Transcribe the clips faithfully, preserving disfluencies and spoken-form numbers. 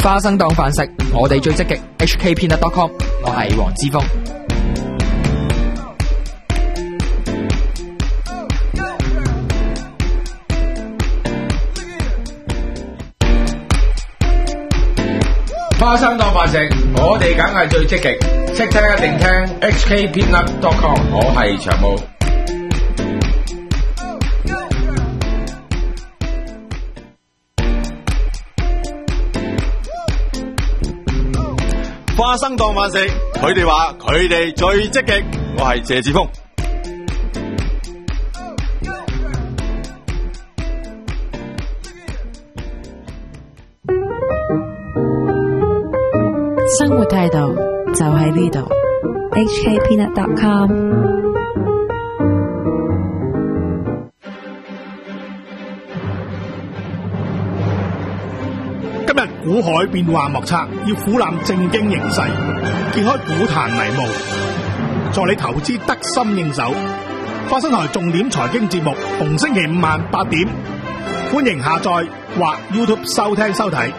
花生當飯食，我哋最積極。H K Peanut dot com， 我係黃之鋒。 花生當飯食，我哋梗係最積極，識聽一定聽 H K Peanut dot com， 我係長毛。 花生當飯食，佢哋話佢哋最積極，我係謝志峰。 生活態度就喺呢度 H K Peanut dot com。 今日股海變幻莫測，要俯瞰正經形勢，揭開股壇迷霧，助你投資得心應手。花生台重點財經節目，逢星期五晚八點，歡迎下載或 YouTube 收聽收睇。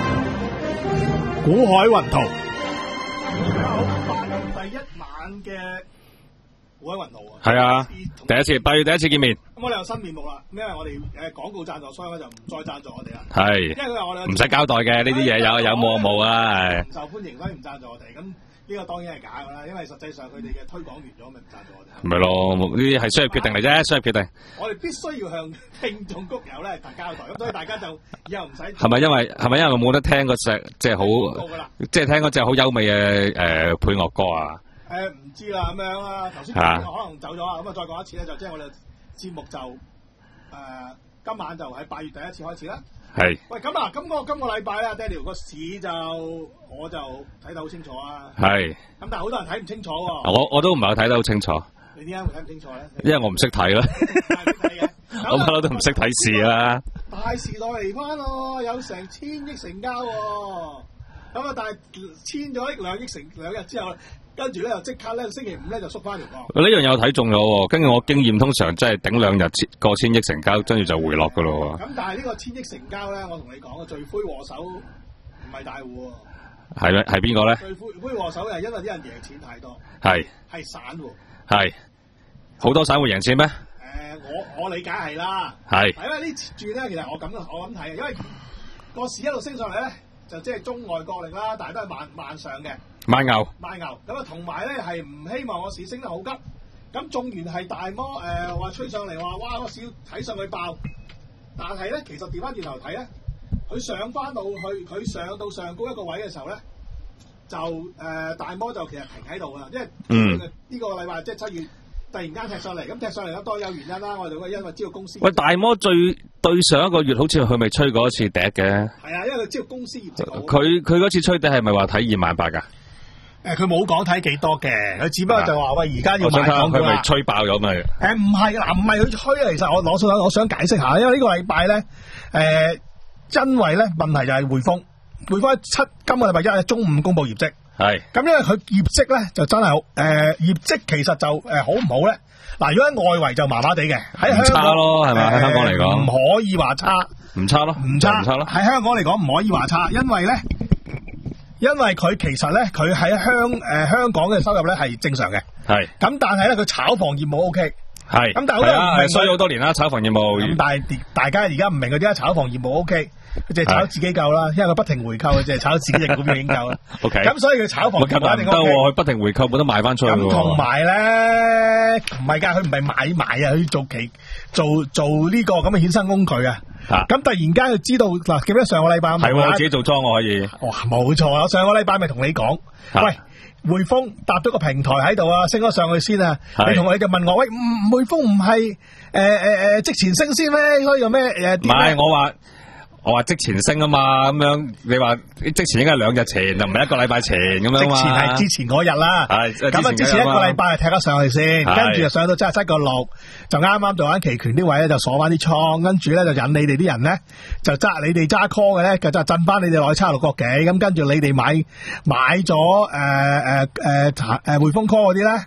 股海雲圖，大家好，八月第一晚嘅股海雲圖啊， 係啊，第一次八月第一次見面。 咁我哋有新面目啦，因為我哋誒廣告贊助商咧就唔再贊助我哋啦。 係， 因為佢話我哋唔使交代嘅呢啲嘢，有有冇冇啊，係。 唔受歡迎，所以唔贊助我哋。咁呢個當然係假㗎啦，因為實際上佢哋嘅推廣完咗，咪唔贊助我哋。 唔係咯，呢啲係商業決定嚟啫，商業決定。 我哋必須要向聽眾谷友咧交代，咁所以大家就以後唔使。 係咪因為係咪因為冇得聽嗰隻即係好，即係聽嗰隻好優美嘅誒配樂歌啊？ 誒唔知啦，咁樣啦，頭先可能走咗啊，咁啊再講一次咧，就即係我哋節目就誒今晚就喺八月第一次開始啦。係。喂，咁啊，咁我今個禮拜咧 ，Daniel 個市就我就睇得好清楚啊。係。咁但係好多人睇唔清楚喎。我我都唔係睇得好清楚。 你點解會睇唔清楚咧？ 因為我唔識睇啦。我不嬲都唔識睇市啦。 大時代嚟翻咯，有成千億成交喎。咁啊，但係千咗億兩億成兩日之後，跟住咧又即刻咧星期五咧就縮翻條角。 呢樣有睇中咗喎，根據我經驗，通常真係頂兩日過千億成交，跟住就回落噶咯喎。 咁但係呢個千億成交咧，我同你講嘅罪魁禍首唔係大戶喎。 係咩？係邊個咧？ 罪魁禍首係因為啲人贏錢太多。係。係散戶。係。 好多散戶贏錢咩？誒、 呃，我我理解係啦。係。係因為呢轉咧，其實我咁我咁睇嘅，因為個市一路升上嚟咧。就即係中外角力啦，但係都係慢慢上嘅。慢牛，慢牛咁啊，同埋咧係唔希望個市升得好急。咁縱然係大摩誒話吹上嚟話，哇個市睇上去爆，但係咧其實調翻轉頭睇咧，佢上翻到去，佢上到上高一個位嘅時候咧，就誒、呃、大摩就其實停喺度啦，因為嗯呢個禮拜即係七月。突然間踢上嚟，咁踢上嚟咁多有原因啦。我哋會因為知道公司。喂， 大摩最對上一個月好似佢咪吹過一次笛嘅。 係啊，因為佢知道公司業績好。 佢佢嗰次吹笛係咪話睇二萬八噶？誒、 呃，佢冇講睇幾多嘅，佢只不過就話喂，而家要買港股啦。 佢咪吹爆咗咪？誒、 呃，唔係嗱，唔係佢吹啊。其實我攞數，我想解釋下，因為呢個禮拜咧，誒、呃，因為咧問題就係匯豐，匯豐七今個禮拜一係中午公布業績。係，咁因為佢業績咧就真係好，誒、呃、業績其實就誒、呃、好唔好咧？嗱，如果喺外圍就麻麻地嘅，喺香港咯，係咪？喺、呃、香港嚟講， 唔可以話差，唔差咯，唔差，唔差咯。喺香港嚟講唔可以話差，因為咧，因為佢其實咧，佢喺香誒、呃、香港嘅收入咧係正常嘅，係。咁但係咧，佢炒房業務 O K，係。咁但係好多人唔明， 所以好多年啦，炒房業務。 咁但係大家而家唔明佢點解炒房業務 O K。佢淨係炒自己夠啦，因為佢不停回購，佢淨係炒自己隻股票已經夠啦。O K，咁所以佢炒房唔得喎， 佢不停回購冇得賣翻出去。 咁同埋咧，唔係㗎，佢唔係買賣啊，佢做期做做呢個咁嘅衍生工具啊。咁突然間佢知道嗱，記得上個禮拜係我自己做莊我可以。 哇，冇錯啊！上個禮拜咪同你講，喂，匯豐搭咗個平台喺度啊，升咗上去先啊。你同我你就問我，喂，匯豐唔係誒誒誒即前升先咩？應該有咩誒？ 唔係我話。我話即前升啊嘛，咁樣你話即前應該係兩日前，就唔係一個禮拜前咁樣嘛。即前係之前嗰日啦，係咁啊，之前一個禮拜係踢咗上去先，跟住就上到七十七個六，就啱啱做緊期權啲位咧，就鎖翻啲倉，跟住咧就引你哋啲人咧，就揸你哋揸 call 嘅咧，就就震翻你哋落去七十六個幾，咁跟住你哋買買咗誒誒誒誒匯豐 call 嗰啲咧。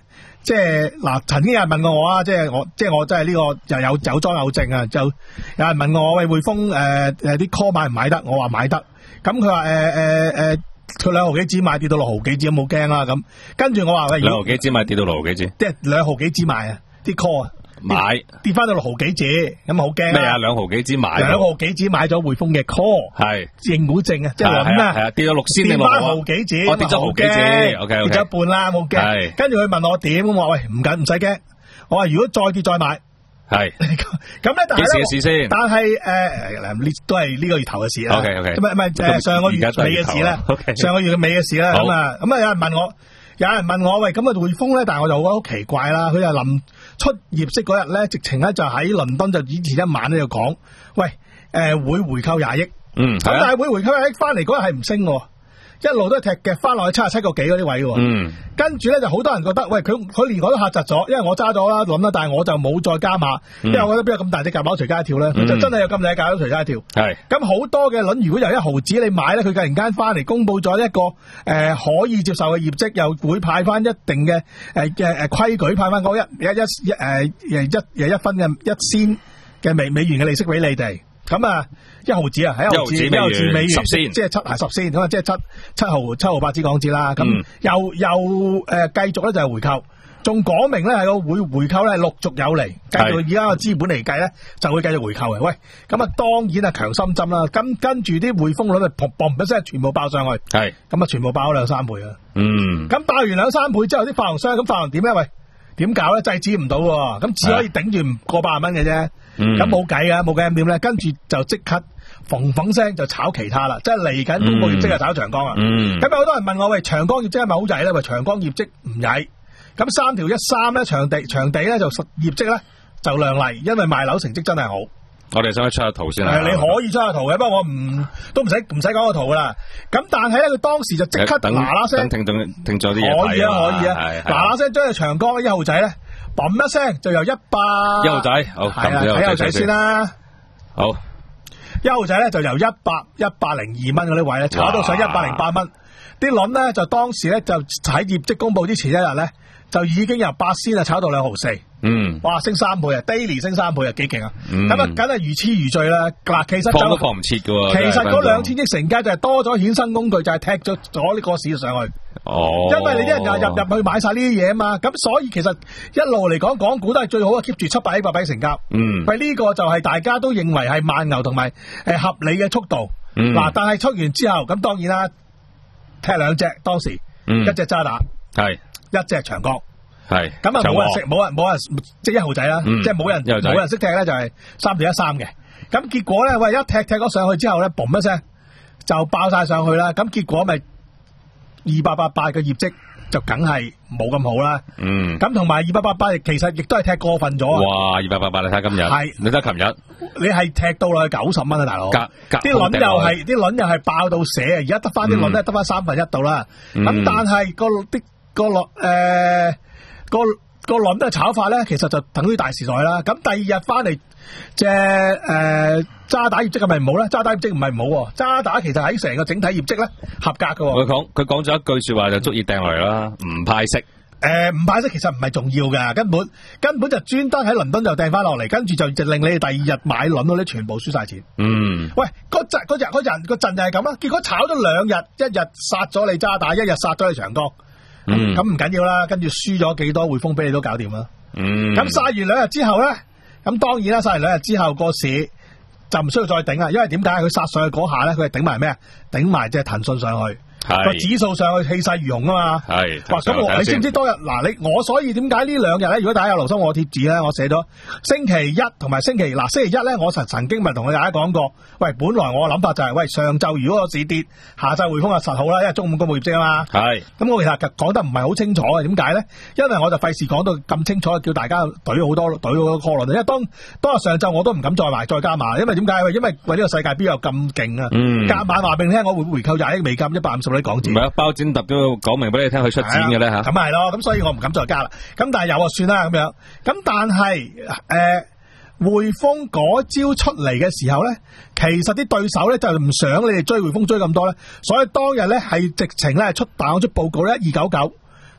即係嗱，曾經有人問過我啊，即係我即係我真係呢個又有有莊有證啊，就有人問我喂匯豐誒誒啲 call 買唔買得？我話買得。咁佢話誒誒誒，佢兩毫幾紙買跌到六毫幾紙，有冇驚啊？咁跟住我話喂， 兩毫幾紙買跌到六毫幾紙， 即係兩毫幾紙買啊，啲 call 啊。買跌翻到六毫幾紙，咁好驚咩啊？兩毫幾紙買， 兩毫幾紙買咗匯豐嘅 call， 係認股證啊，即係諗啊， 係啊，跌咗六仙， 跌翻毫幾紙， 我跌咗毫幾紙 ，OK OK， 跌咗一半啦，冇驚。跟住佢問我點，我話喂唔緊唔使驚，我話如果再跌再買，係咁咧，但係咧，幾時嘅事先？但係誒，呢都係呢個月頭嘅事啦。OK OK，唔係唔係誒，上個月尾嘅事啦。OK，上個月嘅尾嘅事啦。咁啊咁啊，有人問我。有人問我喂，咁啊匯豐咧，但係我就覺得好奇怪啦。佢就臨出業績嗰日咧，直情咧就喺倫敦就以前一晚咧就講，喂，誒、呃、會回購廿億，嗯，咁但係會回購廿億翻嚟嗰日係唔升喎。一路都係踢嘅，翻落去七十七個幾嗰啲位喎。嗯，跟住咧就好多人覺得，喂，佢佢連我都嚇窒咗，因為我揸咗啦，諗啦，但係我就冇再加碼，嗯、因為我覺得邊有咁大隻夾貓隨街跳咧，佢、嗯、就真係有咁大隻夾貓隨街跳。係，咁好多嘅輪，如果由一毫子你買咧，佢突然間翻嚟公佈咗一個誒、呃、可以接受嘅業績，又會派翻一定嘅誒嘅誒規矩，派翻嗰一一一誒誒一誒一分嘅一仙嘅美美元嘅利息俾你哋。咁啊，一毫子啊，一毫子，一毫子美元，十仙，即係七係十仙，咁啊，即係七七毫七毫八子港紙啦。咁、嗯、又又誒，繼、呃、續咧就係回購，仲講明咧係個會回購咧陸續有嚟，繼續而家個資本嚟計咧就會繼續回購嘅。喂，咁啊當然係強心針啦。跟跟住啲匯豐率啊，砰砰一聲全部爆上去，係咁啊，全部爆咗兩三倍啊。嗯，咁爆完兩三倍之後，啲發行商咁發行點咧？喂，點搞咧？制止唔到，咁只可以頂住唔過百蚊嘅啫。咁冇計啊，冇計咁點咧？跟住就即刻縫縫聲就炒其他啦，即係嚟緊公布業績就炒長江啊。咁有好多人問我喂，長江業績係咪好曳咧？喂，長江業績唔曳。咁三條一三咧，場地場地咧就實業績咧就亮麗，因為賣樓成績真係好。我哋想出下圖先啦。係，你可以出下圖嘅，不過我唔都唔使唔使講個圖噶啦。咁但係咧，佢當時就即刻嗱嗱聲，停停停咗啲嘢。可以啊，可以啊，嗱嗱聲將隻長江一號仔咧，嘣一聲就由一百一號仔，好係啊，睇一號仔先啦。好，一號仔咧就由一百一百零二蚊嗰啲位咧，炒到上一百零八蚊。啲輪咧就當時咧就喺業績公布之前一日咧，就已經由八仙啊炒到兩毫四。嗯，哇，升三倍啊 ，daily 升三倍啊，幾勁啊！咁啊、嗯，梗係如痴如醉啦。嗱，其實就放都放唔切噶喎。其實嗰兩千億成交就係多咗衍生工具，就係、是、踢咗咗呢個市上去。哦，因為你啲人又入入去買晒呢啲嘢啊嘛，咁所以其實一路嚟講，港股都係最好啊 keep 住七百億、八百億成交。嗯，喂，呢個就係大家都認為係慢牛同埋誒合理嘅速度。嗱、嗯，但係出完之後，咁當然啦，踢兩隻，當時、嗯、一隻渣打，係一隻長江。係咁啊！冇人識，冇人冇人即係一號仔啦，嗯、即係冇人冇人識踢咧，就係三對一三嘅。咁結果咧，喂，一踢踢咗上去之後咧，嘣一聲就爆晒上去啦。咁結果咪二八八八嘅業績就梗係冇咁好啦。嗯。咁同埋二八八八其實亦都係踢過分咗。哇！二八八八你睇今日，係你睇琴日，你係踢到落去九十蚊啊，大佬。啲輪又係啲輪又係爆到瀉啊！而家得翻啲輪咧，得翻三分一度啦。咁、嗯、但係個啲個落誒。個個輪都係炒法咧，其實就等於大時代啦。咁第二日翻嚟，隻誒渣打業績係咪唔好咧？渣打業績唔係唔好，渣打其實喺成個整體業績咧合格嘅。佢講佢講咗一句說話就足以掟落嚟啦，唔派息。誒、呃，唔派息其實唔係重要嘅，根本根本就專登喺倫敦就掟翻落嚟，跟住就就令你哋第二日買輪嗰啲全部輸晒錢。嗯。喂，嗰陣嗰日嗰陣個陣就係咁啦，結果炒咗兩日，一日殺咗你渣打，一日殺咗你長江。咁咁唔緊要啦，跟住輸咗幾多匯豐俾你都搞掂啦。嗯，咁殺完兩日之後咧，咁當然啦，殺完兩日之後個市就唔需要再頂啦，因為點解佢殺上去嗰下咧，佢係頂埋咩啊？頂埋即係騰訊上去。個指數上去氣勢如虹啊嘛，係哇咁我你知唔知當日嗱你我所以點解呢兩日咧？如果大家有留心我貼紙咧，我寫咗星期一同埋星期嗱星期一咧，我曾曾經咪同大家講過，喂，本來我嘅諗法就係、是、喂上晝如果個市跌，下晝匯豐就實好啦，因為中午公布業績啊嘛，係咁我其實講得唔係好清楚嘅，點解咧？因為我就費事講到咁清楚，叫大家懟好多懟好多 call 落，因為當當日上晝我都唔敢再買再加碼，因為點解？因為喂呢個世界邊有咁勁啊？嗯，夾晚話俾你聽，我會回購廿億美金，一百五十億港紙。唔係啊，包剪揼都講明俾你聽，佢出錢嘅咧吓。咁係咯，咁所以我唔敢再加啦。咁但係有啊，算啦咁樣。咁但係誒，匯豐嗰招出嚟嘅時候咧，其實啲對手咧就唔想你哋追匯豐追咁多咧，所以當日咧係直情咧出打出報告咧，一二九九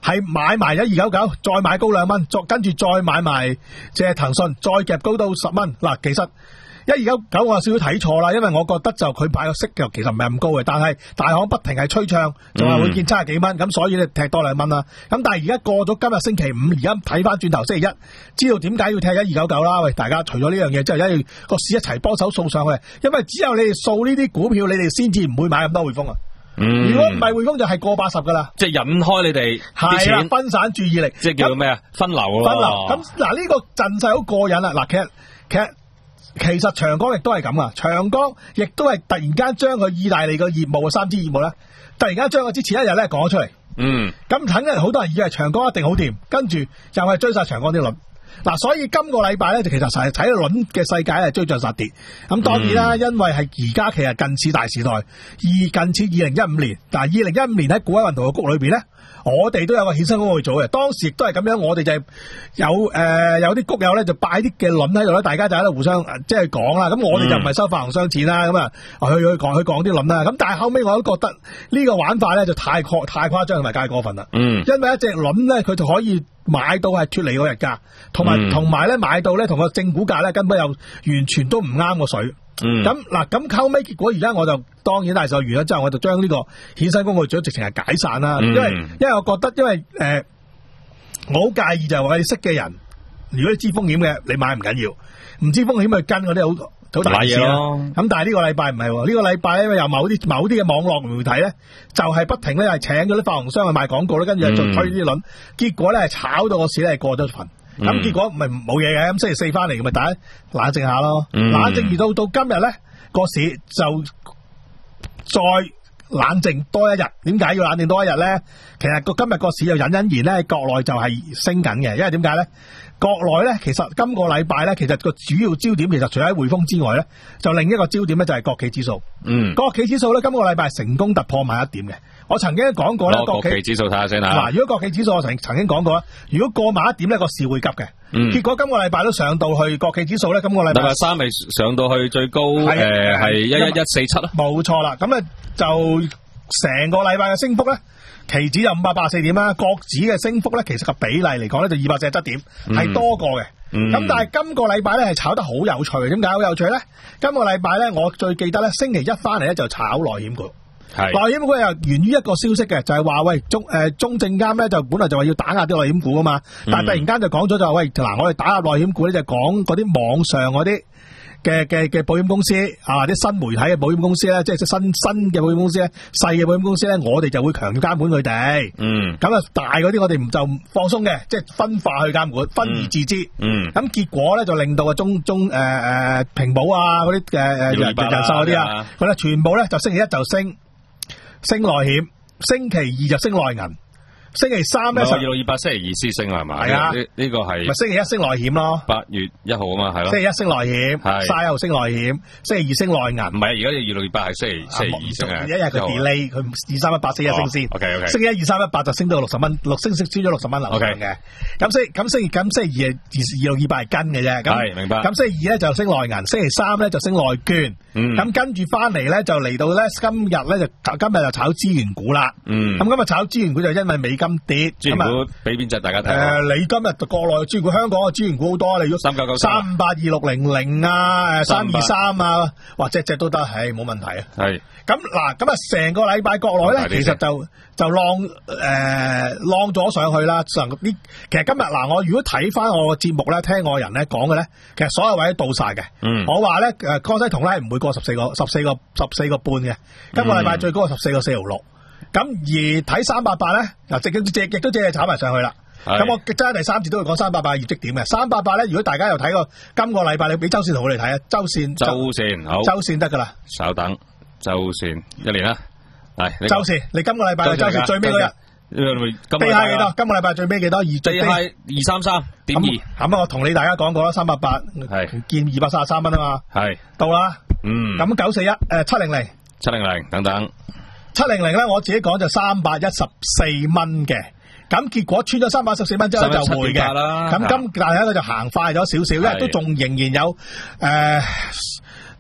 係買埋咗二九九，再買高兩蚊，再跟住再買埋即係騰訊，再夾高到十蚊。嗱，其實一二九九我有少少睇錯啦，因為我覺得就佢派個息就其實唔係咁高嘅，但係大行不停係吹唱，仲係會見七十幾蚊，咁、嗯、所以咧踢多兩蚊啦。咁但係而家過咗今日星期五，而家睇翻轉頭星期一，知道點解要踢一二九九啦？喂，大家除咗呢樣嘢之後，一要個市一齊幫手掃上去，因為只有你哋掃呢啲股票，你哋先至唔會買咁多匯豐啊。嗯、如果唔係匯豐就係過八十噶啦， 即係引開你哋啲錢， 分散注意力， 即係叫咩啊？分流咯。 分流咁嗱，呢、這個陣勢好過癮啦。嗱，其實其實。其實長江亦都係咁啊，長江亦都係突然間將佢意大利個業務嘅三支業務咧，突然間將佢之前一日咧講咗出嚟。嗯，咁肯定好多人以為長江一定好掂，跟住又係追晒長江啲輪。嗱，所以今個禮拜咧就其實係睇到輪嘅世界係追漲殺跌。咁當然啦，嗯、因為係而家其實近似大時代，而近似二零一五年。但係二零一五年喺股海運動嘅谷裏邊咧，我哋都有個衍生工去做嘅，當時亦都係咁樣，我哋就係有誒、呃、有啲谷友咧就擺啲嘅輪喺度咧，大家就喺度互相即係講啦。咁我哋就唔係收發行商錢啦，咁啊去去講去講啲輪啦。咁但係後尾我都覺得呢個玩法咧就太過太誇張同埋太過分啦。嗯，因為一隻輪咧佢就可以買到係脫離嗰日價，同埋同埋咧買到咧同個正股價咧根本又完全都唔啱個水。嗯，咁嗱，咁後尾結果而家我就當然大受完咗之後，我就將呢個衍生工具組直情係解散啦。嗯、因為因為我覺得，因為誒、呃，我好介意就係話你識嘅人，如果你知風險嘅，你買唔緊要；唔知風險咪跟嗰啲好好大事啦。咁但係呢個禮拜唔係喎，呢、呢個禮拜因為有某啲某啲嘅網絡媒體咧，就係、是、不停咧係請咗啲發行商去賣廣告咧，跟住就推啲輪，結果咧係炒到個市咧係過咗份。咁、嗯、結果唔係冇嘢嘅，咁星期四翻嚟咪大家冷靜下咯，嗯、冷靜而到到今日咧個市就再冷靜多一日。點解要冷靜多一日咧？其實個今日個市就隱隱然咧，國內就係升緊嘅，因為點解咧？國內咧其實今個禮拜咧，其實個主要焦點其實除咗喺匯豐之外咧，就另一個焦點咧就係國企指數。嗯，國企指數咧今個禮拜成功突破萬一點嘅。我曾經講過咧，國企指數睇下先啦。 嗱，如果國企指數我曾曾經講過啦，如果過萬一點咧個市會急嘅。嗯，結果今個禮拜都上到去國企指數咧，今個禮拜禮拜三咪上到去最高誒係一一一四七啦。 冇錯啦，咁咧就成個禮拜嘅升幅咧。期指就五百八十四點啦，國指嘅升幅咧，其實個比例嚟講咧就二百四十七點，係、嗯、多過嘅。咁、嗯、但係今個禮拜咧係炒得好有趣，點解好有趣咧？今個禮拜咧，我最記得咧，星期一翻嚟咧就炒內險股。係內險股又源於一個消息嘅，就係、是、話喂中誒、呃、中證監咧就本來就話要打壓啲內險股啊嘛，但係突然間就講咗就話喂嗱，我哋打壓內險股咧就講嗰啲網上嗰啲。嘅嘅嘅保險公司啊，啲新媒體嘅保險公司咧，即係新新嘅保險公司咧，細嘅保險公司咧，我哋就會強監管佢哋。嗯，咁啊大嗰啲我哋唔就放鬆嘅，即係分化去監管，分而治之。嗯，咁結果咧就令到啊中中誒誒平保啊嗰啲誒誒人人壽嗰啲啊，佢咧全部咧就星期一就升升內險，星期二就升內銀。星期三咧， 二六二八星期二先升係嘛？係啊，呢呢個係咪星期一升內險咯？ 八月一號啊嘛，係咯。 星期一升內險，係卅一號升內險，星期二升內銀。唔係，而家二六二八係星期星期二升嘅。 一日佢 delay，佢二三一八升一升先。 OK OK。 星期一二三一八就升到六十蚊，六升升穿咗六十蚊樓上嘅。咁星咁星期咁星期二係二六二八係跟嘅啫。 係明白。 咁星期二咧就升內銀，星期三咧就升內券。嗯。咁跟住翻嚟咧就嚟到咧今日咧就今日就炒資源股啦。嗯。咁今日炒資源股就因為美金跌。 股俾邊隻大家睇？誒、 呃，你今日國內嘅資源股，香港嘅資源股好多，你如果三九九三五八二六零零啊，誒三二三啊，或者隻都得，係冇問題啊。係咁嗱，咁啊成個禮拜國內咧，其實就就浪誒、呃、浪咗上去啦。上呢，其實今日嗱，我如果睇翻我嘅節目咧，聽我人咧講嘅咧，其實所有位都到晒嘅。嗯，我話咧誒，江西銅咧係唔會過十四個十四個十四個半嘅。今個禮拜最高係十四個四毫六。咁而睇三八八咧，嗱，直嘅直亦都即係炒埋上去啦。咁我真係第三次都會講三八八業績點嘅。三八八咧，如果大家有睇過今個禮拜，你俾周線圖我哋睇啊，周線周線好， 周線得噶啦。 稍等，周線一年啦，係周線，你今個禮拜嘅周線最尾嗰日，低下幾多？今個禮拜最尾幾多？二低下二三三點二。 咁啊，我同你大家講過啦，三八八係見二百三十三蚊啊嘛，係到啦。嗯，咁九四一誒七零零七零零等等。 七零零咧，我自己講就三百一十四蚊嘅，咁結果穿咗三百一十四蚊之後就回嘅，咁今但係咧就行快咗少少，因為都仲仍然有誒、呃、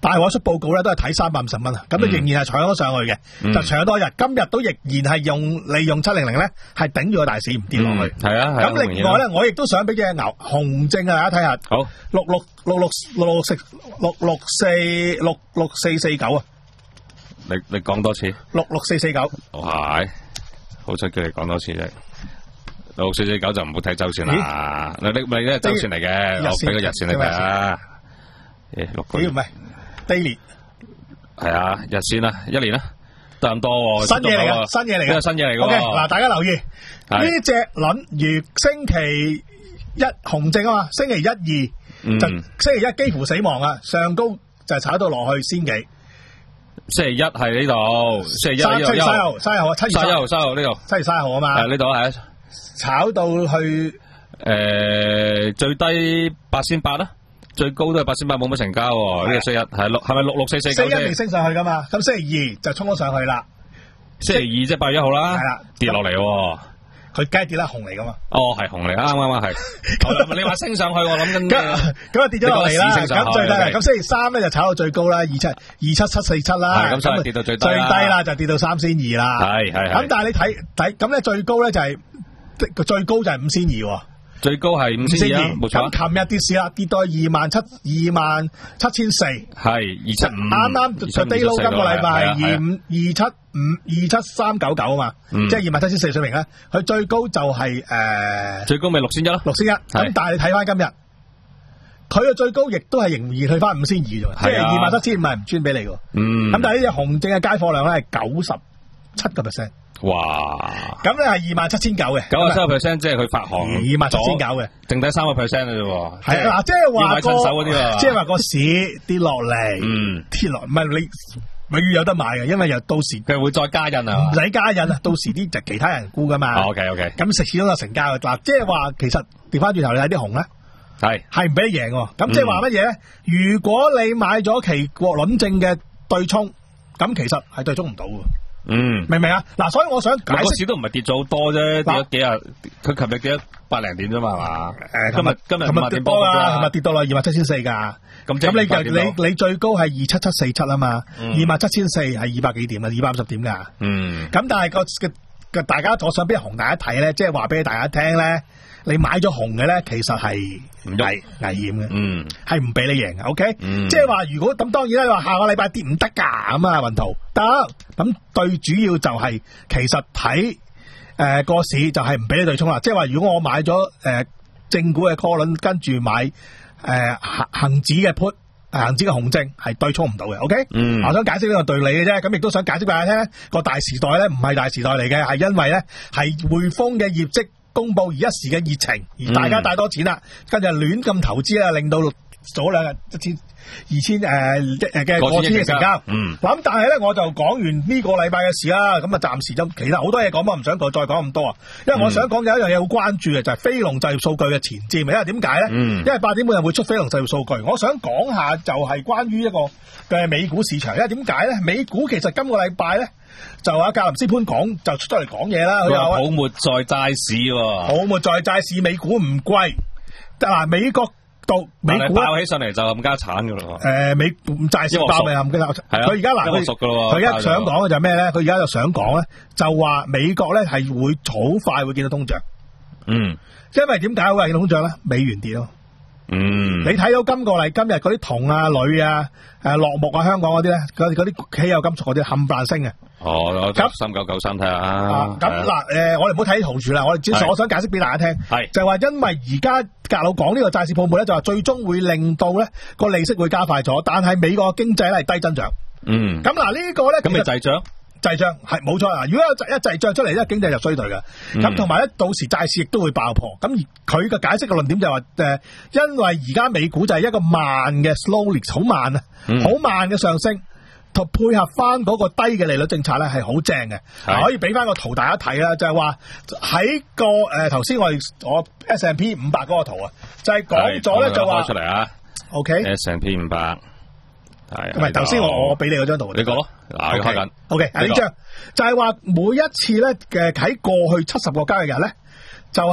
大華出報告咧都係睇三百五十蚊啊，咁就仍然係搶咗上去嘅，嗯、就搶多日，今日都仍然係用利用七零零咧係頂住個大市唔跌落去。係、嗯、啊，咁、啊、另外咧，我亦都想俾隻牛熊證啊，大家睇下。好，六六六六六六四六六四六六四四九啊。 你你講多次。 六六四四九。 係，好彩叫你講多次啫。六四四九就唔好睇周線啦。你你咪咧周線嚟嘅，我俾個日線你睇下。誒，六個月唔係 daily 係啊，日線啦，一年啦，得咁多喎。 新嘢嚟嘅，新嘢嚟嘅， 新嘢嚟嘅。 OK，嗱，大家留意呢隻輪，如星期一紅證啊嘛，星期一二就星期一幾乎死亡啊，上高就炒到落去先幾。 星期一係呢度，星期一三七月三號，三號啊，七月三號，三號呢度， 七月三號啊嘛。 係呢度係炒到去誒最低八千八啦。最高都係八千八，冇乜成交喎。呢個星期一係六，係咪六六四四九？ 星期一未升上去噶嘛？咁星期二就衝咗上去啦。 星期二即係八月一號啦。 係啦， 跌落嚟喎。 佢梗係跌啦，紅嚟噶嘛？ 哦，係紅嚟，啱啱啱係。你話升上去，我諗緊。 咁咁啊跌咗落嚟啦。咁最低，咁星期三咧就炒到最高啦，二七二七七四七啦。 咁所以跌到最低。 最低啦，就跌到三千二啦。 係係係。 咁但係你睇睇，咁咧最高咧就係個最高就係五千二喎。最高係五千二，冇錯。咁琴日跌市啦，跌到二萬七，二萬七千四，係二七五。啱啱就 day low 今個禮拜二五二七五二七三九九啊嘛，即係二萬七千四水平咧。佢最高就係誒，最高咪六千一咯，六千一。咁但係你睇翻今日，佢嘅最高亦都係仍然去翻五千二啫，即係二萬七千五係唔穿俾你嘅。嗯。咁但係呢隻紅證嘅街貨量咧係九十七個 percent。哇！咁咧係二萬七千九嘅，九十三個 percent 即係佢發行二萬七千九嘅，剩低三個 percent 嘅啫。係嗱，即係話個，即係話個市跌落嚟，嗯，跌落唔係你永遠有得買嘅，因為又到時佢會再加印啊，唔使加印啊，到時啲就其他人沽噶嘛。OK OK，咁食始終有成交嘅嗱，即係話其實調翻轉頭你睇啲紅咧，係係唔俾你贏嘅，咁即係話乜嘢咧？如果你買咗期國輪證嘅對沖，咁其實係對沖唔到嘅。嗯，明唔明啊？嗱，所以我想解釋，個市都唔係跌咗好多啫，跌咗幾日，佢琴日跌咗百零點啫嘛，係嘛？誒，今日今日今日跌多啦，琴日跌到啦二萬七千四噶，咁咁你就你你最高係二七七四七啊嘛，二萬七千四係二百幾點啊，二百五十點噶，嗯，咁但係個嘅嘅大家我想俾紅大家睇咧，即係話俾大家聽咧。你買咗紅嘅咧，其實係危危險嘅，嗯，係唔俾你贏嘅 ，OK，嗯，即係話如果咁當然啦，你話下個禮拜跌唔得噶，咁啊雲圖得，咁最主要就係、是、其實睇誒個市就係唔俾你對沖啦，即係話如果我買咗誒、呃、正股嘅 call 輪，跟住買誒恒恒指嘅 put，恒指嘅紅證係對沖唔到嘅 ，OK，嗯，我想解釋呢個對你嘅啫，咁亦都想解釋俾大家聽，個大時代咧唔係大時代嚟嘅，係因為咧係匯豐嘅業績公布而一時嘅熱情，而大家帶多錢啦，跟住亂咁投資啊，令到早兩日一千、二千誒誒嘅過千嘅成交。嗯，咁但係咧，我就講完呢個禮拜嘅事啦。咁啊，暫時就其實好多嘢講，我唔想再講咁多啊。因為我想講有一樣嘢好關注嘅，就係非農就業數據嘅前瞻。因為點解咧？嗯，因為八點半日會出非農就業數據。我想講下就係關於一個嘅美股市場。因為點解咧？美股其實今個禮拜咧。就阿格林斯潘講就出咗嚟講嘢啦，佢話泡沫在債市喎，泡沫在債市，美股唔貴，嗱美國度美股爆起上嚟就冚家鏟噶咯，誒美債市爆咪冚家鏟，佢而家嗱佢佢而家想講嘅就係咩咧？佢而家就想講咧，就話美國咧係會好快會見到通脹，嗯，因為點解會見到通脹咧？美元跌咯。嗯，你睇到今個嚟今日嗰啲銅啊、鋁啊、誒落木啊、香港嗰啲咧，嗰嗰啲稀有金屬嗰啲冚唪唥升嘅。哦，咁三九九三睇下啊。咁嗱，誒，我哋唔好睇圖住啦，我哋只係我想解釋俾大家聽，係就係話因為而家格佬講呢個債市泡沫咧，就話最終會令到咧個利息會加快咗，但係美國經濟咧係低增長。嗯，咁嗱呢個咧，咁咪滯脹。滯脹係冇錯啊！如果有一滯脹出嚟咧，經濟就衰退嘅。咁同埋咧，到時債市亦都會爆破。咁而佢嘅解釋嘅論點就係話，誒，因為而家美股就係一個慢嘅 slowly， 好慢啊，好、嗯、慢嘅上升，同配合翻嗰個低嘅利率政策咧，係好正嘅。可以俾翻個圖大家睇啦，就係話喺個誒頭先我哋我 S and P 五百嗰個圖啊，就係講咗咧就話出嚟啊。OK S and P 五百。係，唔係頭先我我俾你嗰張圖，你講咯，嗱，開緊。O K，呢張就係話每一次咧嘅喺過去七十個交易日咧，就係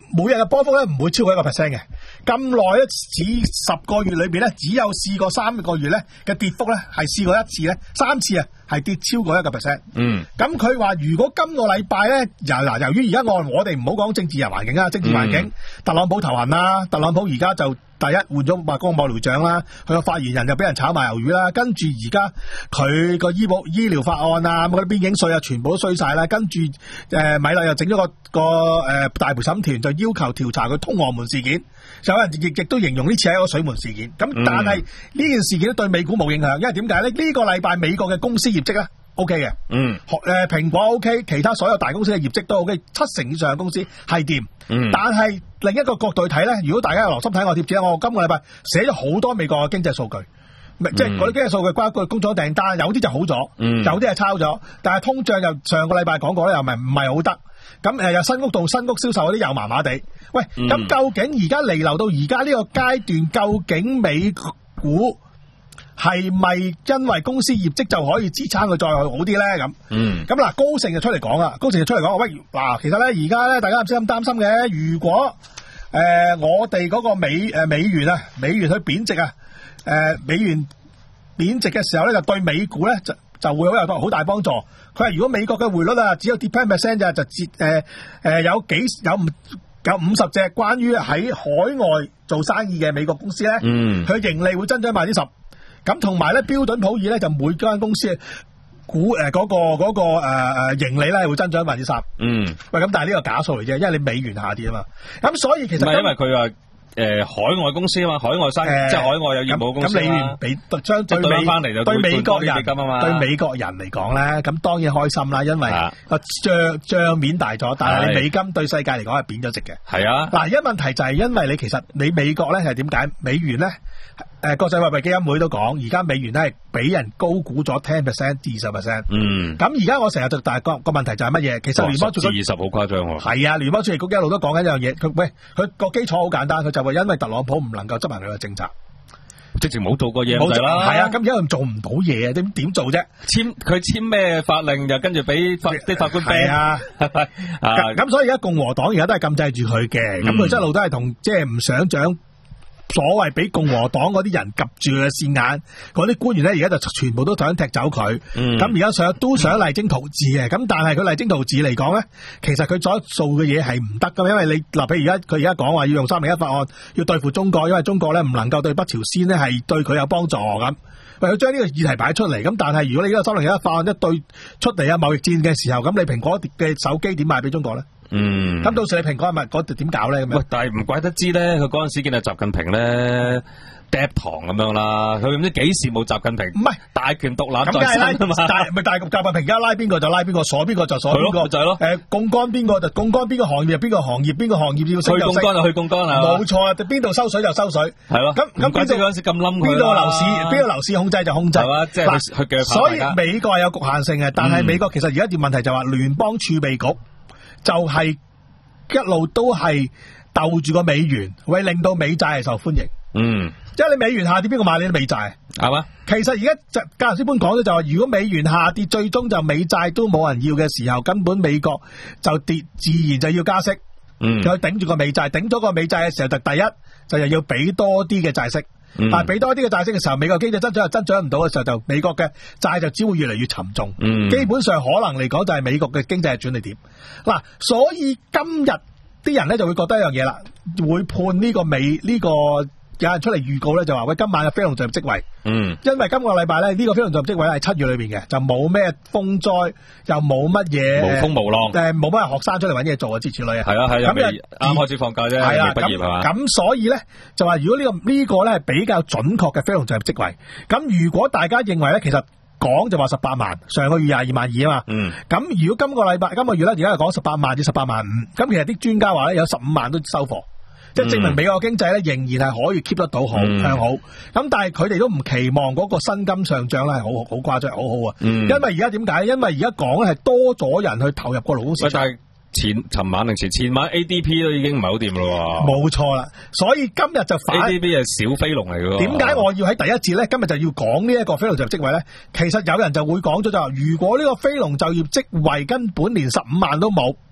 每日嘅波幅咧唔會超過一個 percent 嘅。咁耐咧，只十個月裏邊咧，只有試過三個月咧嘅跌幅咧係試過一次咧，三次啊係跌超過一個 percent。嗯，咁佢話如果今個禮拜咧，由嗱由於而家我我哋唔好講政治人環境啊，政治環境，嗯、特朗普頭痕啦，特朗普而家就。第一換咗白宮幕僚長啦，佢個發言人就俾人炒埋魷魚啦，跟住而家佢個醫保醫療法案啊，嗰啲邊境稅啊，全部都衰晒啦，跟住誒、呃、米勒又整咗個個誒、呃、大陪審團，就要求調查佢通俄門事件，有人亦亦都形容呢次係一個水門事件。咁但係呢、嗯、件事件都對美股冇影響，因為點解咧？呢、呢個禮拜美國嘅公司業績咧 OK 嘅，嗯，誒蘋果 OK， 其他所有大公司嘅業績都 OK， 七成以上嘅公司係掂，嗯，但係另一個角度去睇咧，如果大家有留心睇我貼紙，我今個禮拜寫咗好多美國嘅經濟數據，嗯、即係嗰啲經濟數據包括工廠訂單，有啲就好咗，嗯，有啲係抄咗，但係通脹又上個禮拜講過咧，又唔係唔係好得，咁誒又新屋同新屋銷售嗰啲又麻麻地，喂，咁、嗯、究竟而家彌留到而家呢個階段，究竟美股係咪因為公司業績就可以支撐佢再好啲咧？咁，嗯，咁嗱，高盛就出嚟講啦，高盛就出嚟講，喂，嗱，其實咧而家咧大家唔使咁擔心嘅，如果誒、呃、我哋嗰個美誒、呃、美元啊，美元去貶值啊，誒、呃、美元貶值嘅時候咧，就對美股咧就就會好有好大幫助。佢話如果美國嘅匯率啊只有跌 ten percent 咋，就折誒誒有幾有五有五十隻關於喺海外做生意嘅美國公司咧，嗯，佢盈利會增長百分之十。咁同埋咧，標準普爾咧就每間公司嘅股誒嗰個嗰、嗰個誒誒、呃、盈利咧會增長百分之三。嗯，喂，咁但係呢個假數嚟啫，因為你美元下跌啊嘛。咁所以其實唔係因為佢話誒海外公司啊嘛，海外生意、呃、即係海外有業務公司啦。咁美元俾將對美翻嚟就對美國人啊嘛，對美國人嚟講咧，咁當然開心啦，因為個帳帳面大咗，但係你美金對世界嚟講係貶咗值嘅。係啊，嗱，而家問題就係因為你其實你美國咧係點解美元咧？誒，國際貨幣基金會都講，而家美元咧係俾人高估咗 ten percent 至二十 percent。嗯。咁而家我成日就大個個問題就係乜嘢？其實聯邦儲備二十好誇張喎。係啊，聯邦儲備局一路都講緊一樣嘢。佢喂，佢個基礎好簡單，佢就話因為特朗普唔能夠執行佢嘅政策，直情冇做過嘢冇就啦。係啊，咁而家佢做唔到嘢啊，點點做啫？簽佢簽咩法令，就跟住俾法啲法官俾啊。咁所以而家共和黨而家都係禁制住佢嘅，咁佢一路都係同即係唔想長。所謂俾共和黨嗰啲人夾住嘅線眼，嗰啲官員咧而家就全部都想踢走佢。咁而家想都想勵精圖治嘅，咁但係佢勵精圖治嚟講咧，其實佢所做嘅嘢係唔得噶，因為你嗱，譬如而家佢而家講話要用三零一法案要對付中國，因為中國咧唔能夠對北朝鮮咧係對佢有幫助咁。喂，佢將呢個議題擺出嚟，咁但係如果你呢個三零一法案一對出嚟啊貿易戰嘅時候，咁你蘋果嘅手機點賣俾中國咧？嗯，咁到時你蘋果係咪嗰度點搞咧？咁樣，喂，但係唔怪得知咧，佢嗰陣時見到習近平咧嗒糖咁樣啦，佢唔知幾時冇習近平，唔係大權獨攬在身啊嘛，大咪大習近平而家拉邊個就拉邊個，鎖邊個就鎖邊個，就係咯，誒，槓桿邊個就槓桿邊個行業，邊個行業邊個行業要升就升，去槓桿就去槓桿啊，冇錯啊，邊度收水就收水，係咯，咁咁邊度嗰陣時咁冧佢，邊度樓市邊個樓市控制就控制，係嘛，即係去嘅，所以美國係有局限性嘅，但係美國其實而家條問題就話聯邦儲備局就係。一路都係鬥住個美元，會令到美債係受歡迎。嗯，即係你美元下跌，邊個買你啲美債？係嘛？其實而家就格林斯潘講咗就話，如果美元下跌，最終就美債都冇人要嘅時候，根本美國就跌，自然就要加息。嗯，佢頂住個美債，頂咗個美債嘅時候，就第一就又要俾多啲嘅債息。嗯、但係俾多啲嘅債息嘅時候，美國經濟增長又增長唔到嘅時候，就美國嘅債就只會越嚟越沉重。嗯、基本上可能嚟講就係美國嘅經濟係轉捩點。嗱，所以今日啲人咧就會覺得一樣嘢啦，會判呢個美呢、呢個有人出嚟預告咧，就話喂，今晚嘅非農就業職位。嗯，因為今個禮拜咧呢個非農就業職位係七月裏邊嘅，就冇咩風災，又冇乜嘢無風無浪，誒冇乜學生出嚟搵嘢做啊，之類啊。係啊係啊，咁啱開始放假啫，係啊，畢業係嘛。咁所以咧就話，如果呢、呢個呢、呢個咧係比較準確嘅非農就業職位，咁如果大家認為咧，其實講就話十八萬，上個月廿二萬二啊嘛。嗯。咁如果今個禮拜今個月咧，而家係講十八萬至十八萬五，咁其實啲專家話咧有十五萬都收貨。即係證明美國經濟咧仍然係可以 keep 得到好向、嗯、好，咁但係佢哋都唔期望嗰個薪金上漲咧係好好誇張，好好啊！嗯、因為而家點解？因為而家講咧係多咗人去投入個勞工市場。但係前尋晚定前前晚 A D P 都已經唔係好掂咯。冇錯啦，所以今日就反 A D P 係小飛龍嚟嘅。點解我要喺第一節咧？今日就要講呢一個非農就業職位咧？其實有人就會講咗就話，如果呢個非農就業職位根本連十五萬都冇。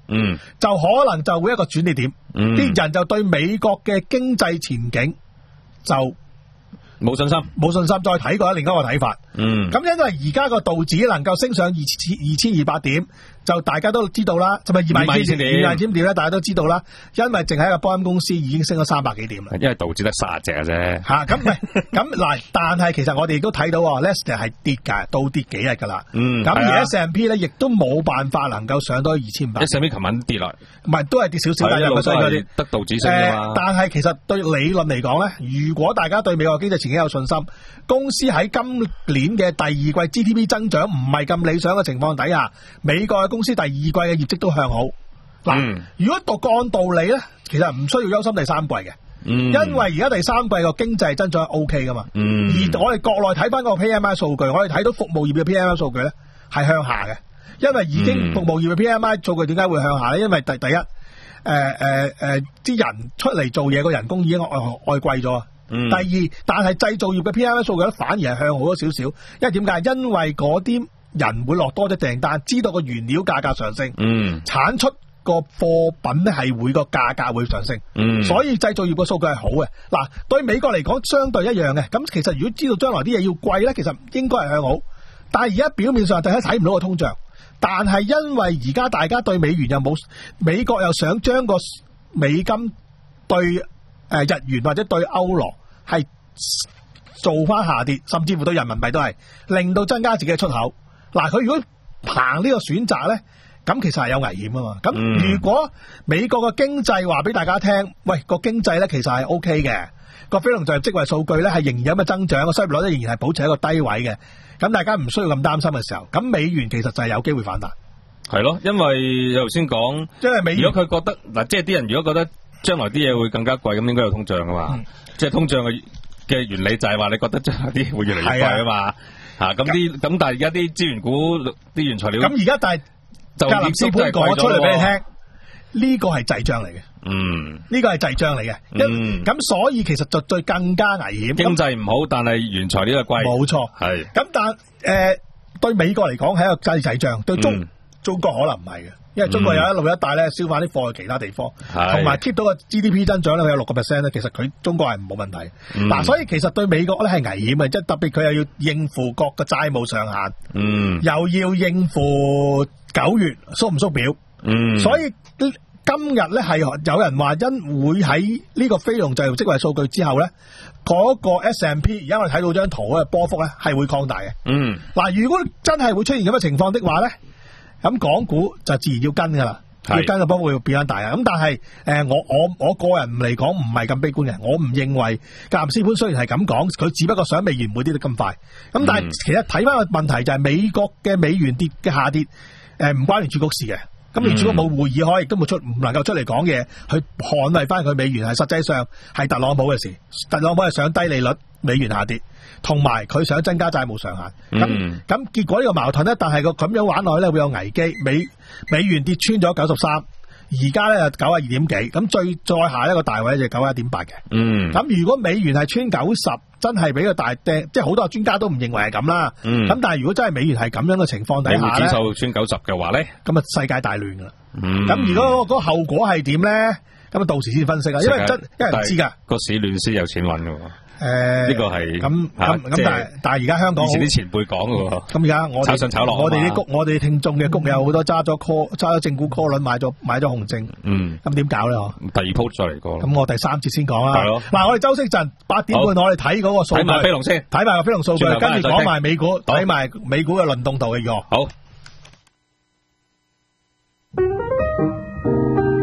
嗯， 就可能就會一個轉捩點，啲、嗯、人就對美國嘅經濟前景就冇信心， 冇信心，再睇過另一個睇法。 嗯， 咁因為而家個道指能夠升上二千二千二百點，就大家都知道啦，就咪二萬二千點，二萬點點咧，大家都知道啦。因為淨係一個波音公司已經升咗三百幾點啦。 因為道指得卅隻啫。吓， 咁唔係，咁嗱，但係其實我哋亦都睇到 Nasdaq 係跌㗎，倒跌幾日㗎啦。 嗯， 咁而 S and P 咧，亦都冇辦法能夠上到二千五百。 S and P 琴晚跌落， 唔係都係跌少少，但係個勢嗰啲得道指升㗎嘛。 但係其實對理論嚟講咧，如果大家對美國經濟前景有信心，公司喺今年嘅第二季 G D P 增長唔係咁理想嘅情況底下，美國嘅公司第二季嘅業績都向好。嗱、嗯，如果讀按道理咧，其實唔需要憂心第三季嘅、嗯，因為而家第三季個經濟增長係 O K 噶嘛、嗯。而我哋國內睇翻個 P M I 數據，我哋睇到服務業嘅 P M I 數據咧係向下嘅，因為已經服務業嘅 P M I 數據點解會向下咧？因為第第一，誒誒誒，啲人出嚟做嘢個人工已經外外貴咗。嗯、第二，但係製造業嘅 P M I 數據咧反而係向好咗少少，因為點解？因為嗰啲人會落多啲訂單，知道個原料價格上升，嗯，產出個貨品咧係會個價格會上升，嗯，所以製造業嘅數據係好嘅。嗱，對美國嚟講相對一樣嘅。咁其實如果知道將來啲嘢要貴咧，其實應該係向好。但係而家表面上大家睇唔到個通脹，但係因為而家大家對美元又冇，美國又想將個美金對誒日元或者對歐羅係做翻下跌，甚至乎對人民幣都係令到增加自己嘅出口。嗱，佢如果行呢個選擇咧，咁其實係有危險啊嘛。咁如果美國嘅經濟話俾大家聽，喂，個經濟咧其實係 O K 嘅，個非農就業職位數據咧係仍然有咁嘅增長，個失業率咧仍然係保持喺一個低位嘅，咁大家唔需要咁擔心嘅時候，咁美元其實就係有機會反彈。 係咯，因為頭先講，因為美元如果佢覺得嗱，即係啲人如果覺得將來啲嘢會更加貴，咁應該有通脹噶嘛。嗯、即係通脹嘅嘅原理就係話你覺得將來啲會越嚟越貴啊嘛。吓，咁啲咁，但係而家啲資源股啲原材料咁而家但係就格林斯潘講出嚟俾你聽，呢、這個係滯脹嚟嘅。嗯，呢、這個係滯脹嚟嘅。嗯，咁所以其實就最更加危險。經濟唔好，但係原材料係貴。冇錯，係。咁但誒、呃、對美國嚟講係一個滯滯脹，對中、嗯、中國可能唔係嘅。因為中國有一路一帶咧燒翻啲貨去其他地方，同埋 keep 到個 G D P 增長咧，佢有六個 percent 咧，其實佢中國係冇問題。嗱、嗯啊，所以其實對美國咧係危險嘅，即係特別佢又要應付國嘅債務上限，嗯，又要應付九月縮唔縮表，嗯，所以今日咧係有人話因會喺呢個非農就業職位數據之後咧，嗰、那個 S and P 而家我哋睇到張圖嘅波幅咧係會擴大嘅，嗯，嗱、啊，如果真係會出現咁嘅情況的話咧。咁港股就自然要跟噶啦，要跟嘅波會變翻大啊！咁但係誒、呃，我我我個人嚟講唔係咁悲觀嘅，我唔認為格林斯潘雖然係咁講，佢只不過想美元唔會跌得咁快。咁但係其實睇翻個問題就係美國嘅美元跌嘅下跌，誒、呃、唔關聯儲局事嘅。咁聯儲局冇會議開，亦都冇出唔能夠出嚟講嘢去捍衛翻佢美元，係實際上係特朗普嘅事。特朗普係想低利率，美元下跌。同埋佢想增加債務上限，咁、嗯、咁結果呢個矛盾咧，但係個咁樣玩落去咧會有危機，美美元跌穿咗九十三，而家咧九啊二點幾，咁最再下一個大位就九啊一點八嘅，嗯，咁如果美元係穿九十，真係俾個大釘，即係好多專家都唔認為係咁啦，嗯，咁但係如果真係美元係咁樣嘅情況底下咧，美元指數穿九十嘅話咧，咁啊世界大亂噶啦，咁、嗯、如果嗰個後果係點咧，咁啊到時先分析啊，因為真因為唔知噶個市亂先有錢搵噶。誒、呃，呢、這個係咁咁咁，但係但係而家香港以前啲前輩講嘅喎。咁而家我哋炒上炒落，我哋啲谷，我哋聽眾嘅谷有好多揸咗 call，揸咗正股 call 輪買咗買咗紅證。嗯，咁點搞咧？第二鋪再嚟過。咁我第三節先講啦。係咯。嗱，我哋周息陣八點半，我哋睇嗰個數據。睇埋飛龍先，睇埋個飛龍數據，跟住講埋美股，睇埋美股嘅輪動圖嘅如何。好。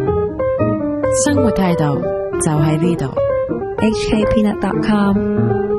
生活態度就喺呢度。H K Peanut dot com